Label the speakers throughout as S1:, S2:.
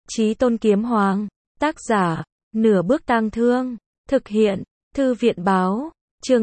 S1: Chí Tôn Kiếm Hoàng, tác giả, Nửa Bước Tang Thương, thực hiện, Thư viện báo, chương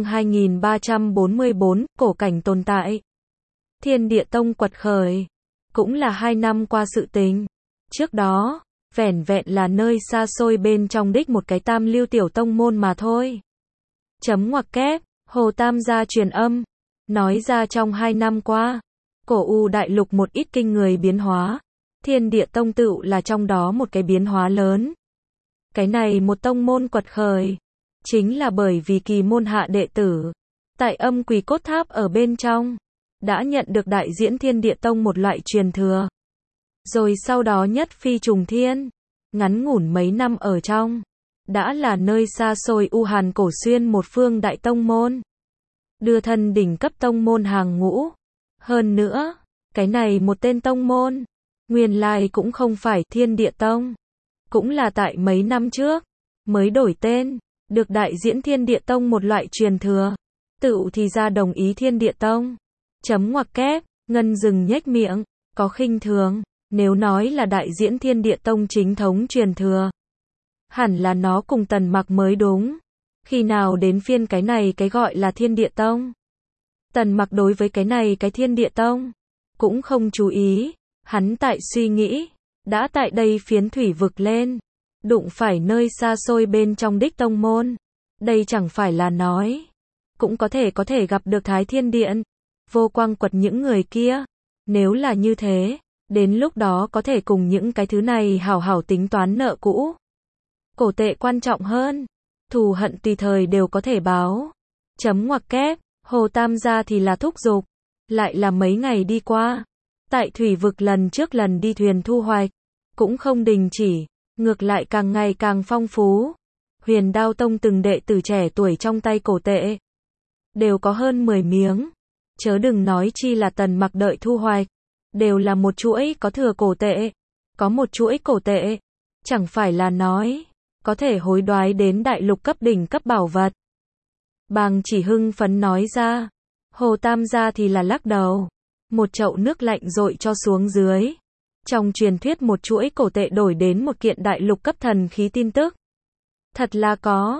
S1: 2344, cổ cảnh tồn tại. Thiên Địa Tông quật khởi, cũng là 2 năm qua sự tình. Trước đó, vẻn vẹn là nơi xa xôi bên trong đích một cái tam lưu tiểu tông môn mà thôi. Chấm ngoặc kép, Hồ Tam gia truyền âm, nói ra trong 2 năm qua, cổ U đại lục một ít kinh người biến hóa. Thiên Địa Tông tựu là trong đó một cái biến hóa lớn. Cái này một tông môn quật khởi, chính là bởi vì kỳ môn hạ đệ tử, tại âm quỷ cốt tháp ở bên trong, đã nhận được đại diễn Thiên Địa Tông một loại truyền thừa. Rồi sau đó nhất phi trùng thiên, ngắn ngủn mấy năm ở trong, đã là nơi xa xôi U Hàn cổ xuyên một phương đại tông môn. Đưa thân đỉnh cấp tông môn hàng ngũ. Hơn nữa, cái này một tên tông môn, nguyên lai cũng không phải Thiên Địa Tông, cũng là tại mấy năm trước, mới đổi tên, được đại diễn Thiên Địa Tông một loại truyền thừa, tựu thì ra đồng ý Thiên Địa Tông. Chấm ngoặc kép, Ngân dừng nhếch miệng, có khinh thường, nếu nói là đại diễn Thiên Địa Tông chính thống truyền thừa, hẳn là nó cùng Tần Mặc mới đúng. Khi nào đến phiên cái này cái gọi là Thiên Địa Tông? Tần Mặc đối với cái này cái Thiên Địa Tông cũng không chú ý, hắn tại suy nghĩ, đã tại đây phiến thủy vực lên, đụng phải nơi xa xôi bên trong đích tông môn, đây chẳng phải là nói, cũng có thể gặp được Thái Thiên Điện, Vô Quang Quật những người kia, nếu là như thế, đến lúc đó có thể cùng những cái thứ này hảo hảo tính toán nợ cũ. Cổ tệ quan trọng hơn, thù hận tùy thời đều có thể báo. Chấm ngoặc kép, Hồ Tam gia thì là thúc giục, lại là mấy ngày đi qua, tại thủy vực lần trước lần đi thuyền thu hoạch, cũng không đình chỉ, ngược lại càng ngày càng phong phú. Huyền Đao Tông từng đệ tử trẻ tuổi trong tay cổ tệ, đều có hơn 10 miếng, chớ đừng nói chi là Tần Mặc đợi thu hoạch, đều là một chuỗi có thừa cổ tệ, có một chuỗi cổ tệ, chẳng phải là nói, có thể hối đoái đến đại lục cấp đỉnh cấp bảo vật. Bàng Chỉ hưng phấn nói ra, Hồ Tam gia thì là lắc đầu, một chậu nước lạnh dội cho xuống dưới. Trong truyền thuyết một chuỗi cổ tệ đổi đến một kiện đại lục cấp thần khí tin tức. Thật là có,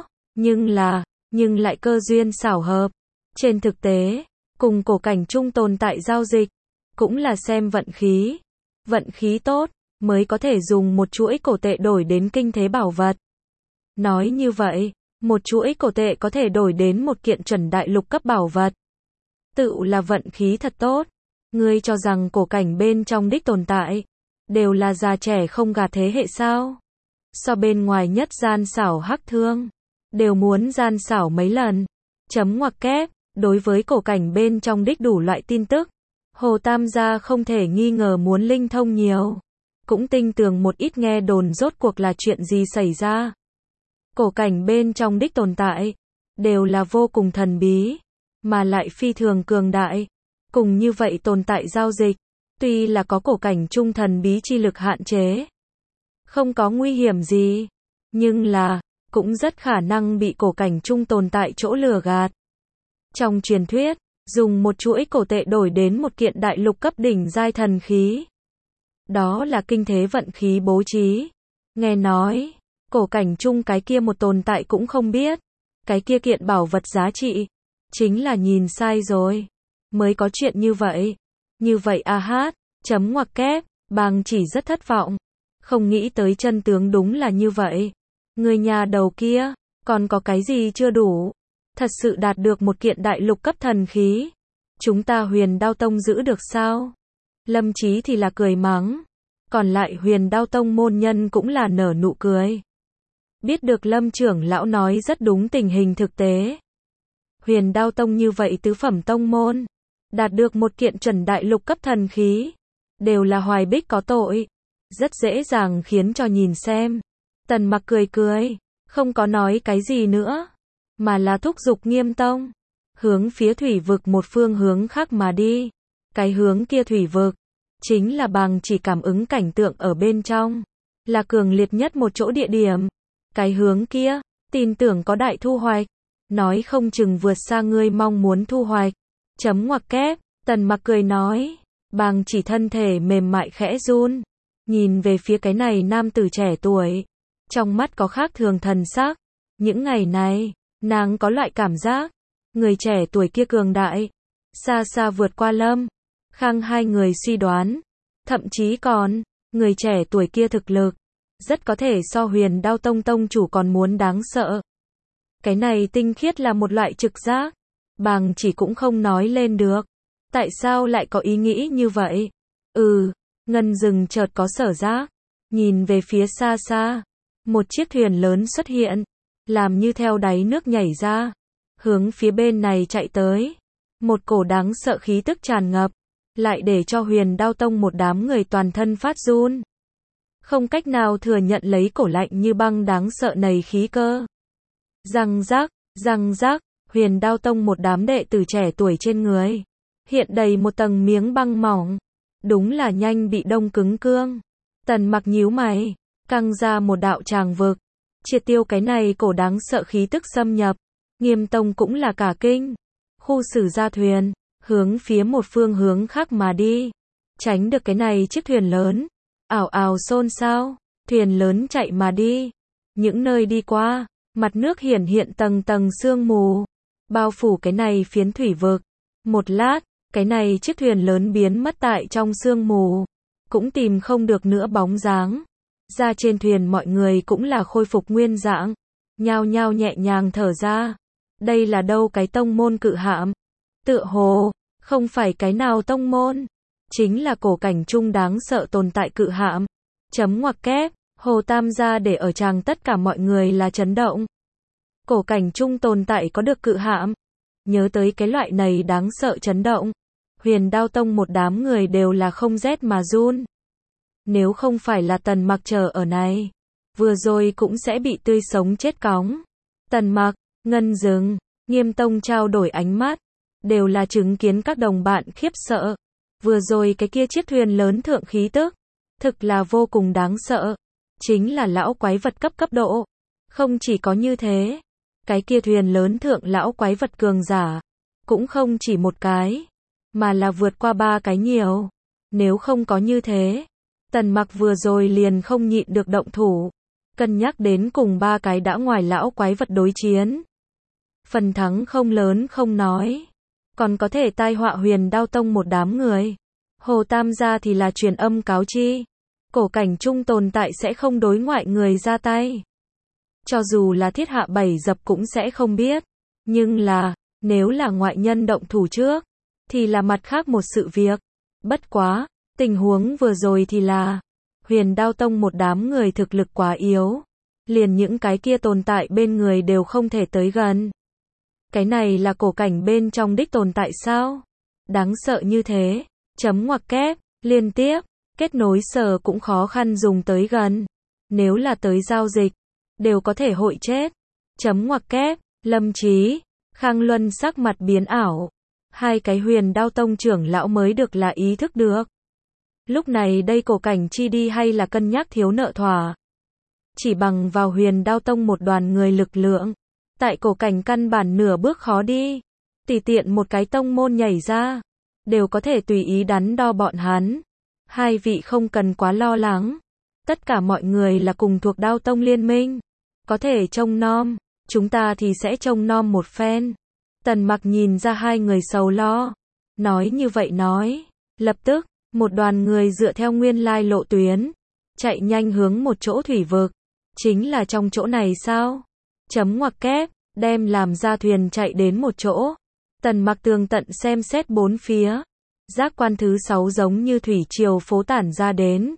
S1: nhưng lại cơ duyên xảo hợp. Trên thực tế, cùng cổ cảnh chung tồn tại giao dịch, cũng là xem vận khí. Vận khí tốt, mới có thể dùng một chuỗi cổ tệ đổi đến kinh thế bảo vật. Nói như vậy, một chuỗi cổ tệ có thể đổi đến một kiện chuẩn đại lục cấp bảo vật. Tựu là vận khí thật tốt. Ngươi cho rằng cổ cảnh bên trong đích tồn tại, đều là già trẻ không gạt thế hệ sao? So bên ngoài nhất gian xảo hắc thương, đều muốn gian xảo mấy lần. Chấm ngoặc kép, đối với cổ cảnh bên trong đích đủ loại tin tức, Hồ Tam gia không thể nghi ngờ muốn linh thông nhiều. Cũng tinh tường một ít nghe đồn rốt cuộc là chuyện gì xảy ra. Cổ cảnh bên trong đích tồn tại, đều là vô cùng thần bí, mà lại phi thường cường đại. Cùng như vậy tồn tại giao dịch, tuy là có cổ cảnh trung thần bí chi lực hạn chế, không có nguy hiểm gì, nhưng là, cũng rất khả năng bị cổ cảnh trung tồn tại chỗ lừa gạt. Trong truyền thuyết, dùng một chuỗi cổ tệ đổi đến một kiện đại lục cấp đỉnh giai thần khí. Đó là kinh thế vận khí bố trí. Nghe nói, cổ cảnh trung cái kia một tồn tại cũng không biết, cái kia kiện bảo vật giá trị, chính là nhìn sai rồi. Mới có chuyện như vậy. Như vậy a hát, chấm ngoặc kép, Bàng Chỉ rất thất vọng. Không nghĩ tới chân tướng đúng là như vậy. Người nhà đầu kia, còn có cái gì chưa đủ? Thật sự đạt được một kiện đại lục cấp thần khí. Chúng ta Huyền Đao Tông giữ được sao? Lâm Chí thì là cười mắng. Còn lại Huyền Đao Tông môn nhân cũng là nở nụ cười. Biết được Lâm trưởng lão nói rất đúng tình hình thực tế. Huyền Đao Tông như vậy tứ phẩm tông môn, đạt được một kiện chuẩn đại lục cấp thần khí, đều là hoài bích có tội, rất dễ dàng khiến cho nhìn xem. Tần Mặc cười, không có nói cái gì nữa, mà là thúc giục Nghiêm Tông, hướng phía thủy vực một phương hướng khác mà đi. Cái hướng kia thủy vực, chính là Bàng Chỉ cảm ứng cảnh tượng ở bên trong, là cường liệt nhất một chỗ địa điểm. Cái hướng kia, tin tưởng có đại thu hoạch, nói không chừng vượt xa ngươi mong muốn thu hoạch. Chấm ngoặc kép, Tần Mặc cười nói, Bàng Chỉ thân thể mềm mại khẽ run, nhìn về phía cái này nam tử trẻ tuổi. Trong mắt có khác thường thần sắc. Những ngày này, nàng có loại cảm giác, người trẻ tuổi kia cường đại, xa xa vượt qua Lâm Khang hai người suy đoán. Thậm chí còn, người trẻ tuổi kia thực lực, rất có thể so Huyền Đao Tông tông chủ còn muốn đáng sợ. Cái này tinh khiết là một loại trực giác, Bàng Chỉ cũng không nói lên được. Tại sao lại có ý nghĩ như vậy? Ngân Dừng chợt có sở giác, nhìn về phía xa xa, một chiếc thuyền lớn xuất hiện, làm như theo đáy nước nhảy ra, hướng phía bên này chạy tới. Một cổ đáng sợ khí tức tràn ngập, lại để cho Huyền Đao Tông một đám người toàn thân phát run. Không cách nào thừa nhận lấy cổ lạnh như băng đáng sợ này khí cơ. Răng rác, Huyền Đao Tông một đám đệ tử trẻ tuổi trên người, hiện đầy một tầng miếng băng mỏng. Đúng là nhanh bị đông cứng cương. Tần Mặc nhíu mày, căng ra một đạo tràng vực, triệt tiêu cái này cổ đáng sợ khí tức xâm nhập. Nghiêm Tông cũng là cả kinh. Khu xử ra thuyền, hướng phía một phương hướng khác mà đi. Tránh được cái này chiếc thuyền lớn. Ảo ảo xôn xao, thuyền lớn chạy mà đi. Những nơi đi qua, mặt nước hiển hiện tầng tầng sương mù, bao phủ cái này phiến thủy vực. Một lát, cái này chiếc thuyền lớn biến mất tại trong sương mù, cũng tìm không được nữa bóng dáng. Ra trên thuyền mọi người cũng là khôi phục nguyên dạng, nhao nhao nhẹ nhàng thở ra. Đây là đâu cái tông môn cự hạm? Tựa hồ, không phải cái nào tông môn, chính là cổ cảnh trung đáng sợ tồn tại cự hạm. Chấm ngoặc kép, Hồ Tam gia để ở tràng tất cả mọi người là chấn động. Cổ cảnh trung tồn tại có được cự hạm. Nhớ tới cái loại này đáng sợ chấn động, Huyền Đao Tông một đám người đều là không rét mà run. Nếu không phải là Tần Mặc chờ ở này, vừa rồi cũng sẽ bị tươi sống chết cóng. Tần Mặc, Ngân Dừng, Nghiêm Tông trao đổi ánh mắt, đều là chứng kiến các đồng bạn khiếp sợ. Vừa rồi cái kia chiếc thuyền lớn thượng khí tức, thực là vô cùng đáng sợ. Chính là lão quái vật cấp độ. Không chỉ có như thế, cái kia thuyền lớn thượng lão quái vật cường giả, cũng không chỉ một cái, mà là vượt qua 3 cái nhiều. Nếu không có như thế, Tần Mặc vừa rồi liền không nhịn được động thủ, cân nhắc đến cùng 3 cái đã ngoài lão quái vật đối chiến. Phần thắng không lớn không nói, còn có thể tai họa Huyền Đao Tông một đám người. Hồ Tam gia thì là truyền âm cáo chi, cổ cảnh trung tồn tại sẽ không đối ngoại người ra tay. Cho dù là Thiết Hạ Bảy Dập cũng sẽ không biết. Nhưng là, nếu là ngoại nhân động thủ trước, thì là mặt khác một sự việc. Bất quá, tình huống vừa rồi thì là, Huyền Đao Tông một đám người thực lực quá yếu. Liền những cái kia tồn tại bên người đều không thể tới gần. Cái này là cổ cảnh bên trong đích tồn tại sao? Đáng sợ như thế. Chấm ngoặc kép, liên tiếp, kết nối sở cũng khó khăn dùng tới gần. Nếu là tới giao dịch, đều có thể hội chết. Chấm ngoặc kép, Lâm Chí, Khang Luân sắc mặt biến ảo. Hai cái Huyền Đao Tông trưởng lão mới được là ý thức được. Lúc này đây cổ cảnh chi đi hay là cân nhắc thiếu nợ thỏa. Chỉ bằng vào Huyền Đao Tông một đoàn người lực lượng, tại cổ cảnh căn bản nửa bước khó đi. Tùy tiện một cái tông môn nhảy ra, đều có thể tùy ý đắn đo bọn hắn. Hai vị không cần quá lo lắng. Tất cả mọi người là cùng thuộc Đao Tông liên minh. Có thể trông nom, chúng ta thì sẽ trông nom một phen. Tần Mặc nhìn ra hai người sầu lo. Nói như vậy nói. Lập tức, một đoàn người dựa theo nguyên lai lộ tuyến, chạy nhanh hướng một chỗ thủy vực. Chính là trong chỗ này sao? Chấm ngoặc kép, đem làm ra thuyền chạy đến một chỗ. Tần Mặc tường tận xem xét bốn phía. Giác quan thứ 6 giống như thủy triều phố tản ra đến.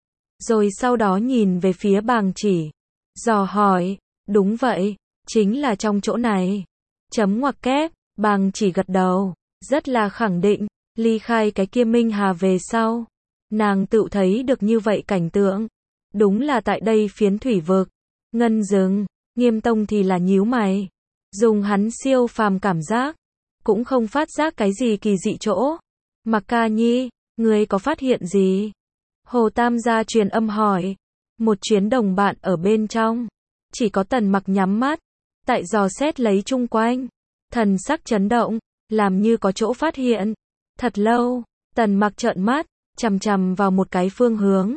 S1: Rồi sau đó nhìn về phía Bàng Chỉ. Dò hỏi, đúng vậy, chính là trong chỗ này. Chấm ngoặc kép, Bàng Chỉ gật đầu, rất là khẳng định, ly khai cái kia Minh Hà về sau. Nàng tự thấy được như vậy cảnh tượng. Đúng là tại đây phiến thủy vực. Ngân Dừng, Nghiêm Tông thì là nhíu mày. Dùng hắn siêu phàm cảm giác, cũng không phát giác cái gì kỳ dị chỗ. Mặc Ca Nhi, ngươi có phát hiện gì? Hồ Tam gia truyền âm hỏi. Một chuyến đồng bạn ở bên trong. Chỉ có Tần Mặc nhắm mắt, tại dò xét lấy chung quanh. Thần sắc chấn động, làm như có chỗ phát hiện. Thật lâu, Tần Mặc trợn mắt, chằm chằm vào một cái phương hướng.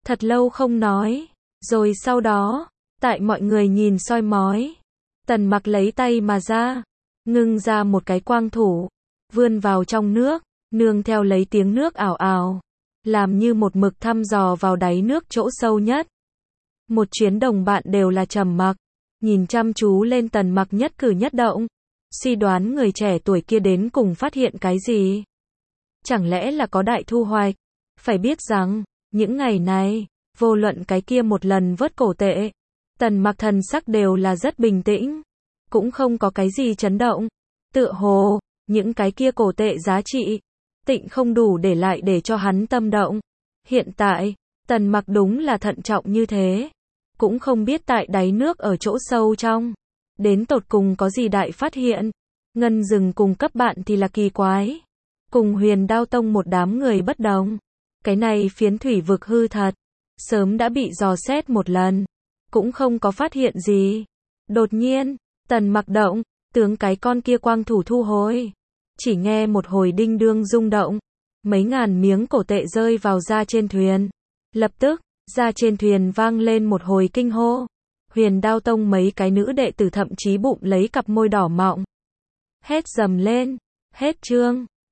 S1: Thật lâu không nói. Rồi sau đó, tại mọi người nhìn soi mói, Tần Mặc lấy tay mà ra, ngưng ra một cái quang thủ, vươn vào trong nước, nương theo lấy tiếng nước ảo ảo, làm như một mực thăm dò vào đáy nước chỗ sâu nhất. Một chuyến đồng bạn đều là trầm mặc, nhìn chăm chú lên Tần Mặc nhất cử nhất động, suy đoán người trẻ tuổi kia đến cùng phát hiện cái gì. Chẳng lẽ là có đại thu hoạch? Phải biết rằng, những ngày này, vô luận cái kia một lần vớt cổ tệ, Tần Mặc thần sắc đều là rất bình tĩnh, cũng không có cái gì chấn động. Tựa hồ, những cái kia cổ tệ giá trị, tịnh không đủ để lại để cho hắn tâm động. Hiện tại, Tần Mặc đúng là thận trọng như thế, cũng không biết tại đáy nước ở chỗ sâu trong, đến tột cùng có gì đại phát hiện. Ngân Dừng cùng cấp bạn thì là kỳ quái, cùng Huyền Đao Tông một đám người bất đồng. Cái này phiến thủy vực hư thật, sớm đã bị dò xét một lần, cũng không có phát hiện gì. Đột nhiên, Tần Mặc động, tướng cái con kia quang thủ thu hồi. Chỉ nghe một hồi đinh đương rung động, mấy ngàn miếng cổ tệ rơi vào ra trên thuyền. Lập tức, ra trên thuyền vang lên một hồi kinh hô. Huyền Đao Tông mấy cái nữ đệ tử thậm chí bụng lấy cặp môi đỏ mọng. Hét dầm lên, hết chương.